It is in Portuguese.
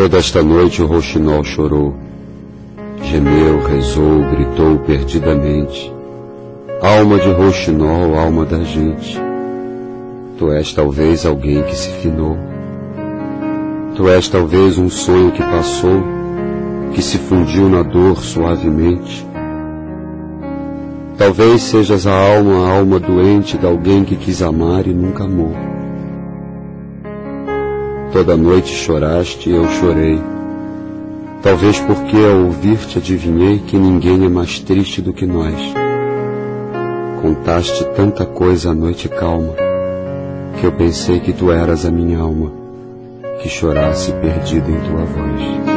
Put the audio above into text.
Toda esta noite o rouxinol chorou, gemeu, rezou, gritou perdidamente. Alma de rouxinol, alma da gente, tu és talvez alguém que se finou. Tu és talvez um sonho que passou, que se fundiu na dor suavemente. Talvez sejas a alma doente de alguém que quis amar e nunca amou. Toda noite choraste e eu chorei, talvez porque ao ouvir-te adivinhei que ninguém é mais triste do que nós. Contaste tanta coisa à noite calma, que eu pensei que tu eras a minha alma, que chorasse perdida em tua voz.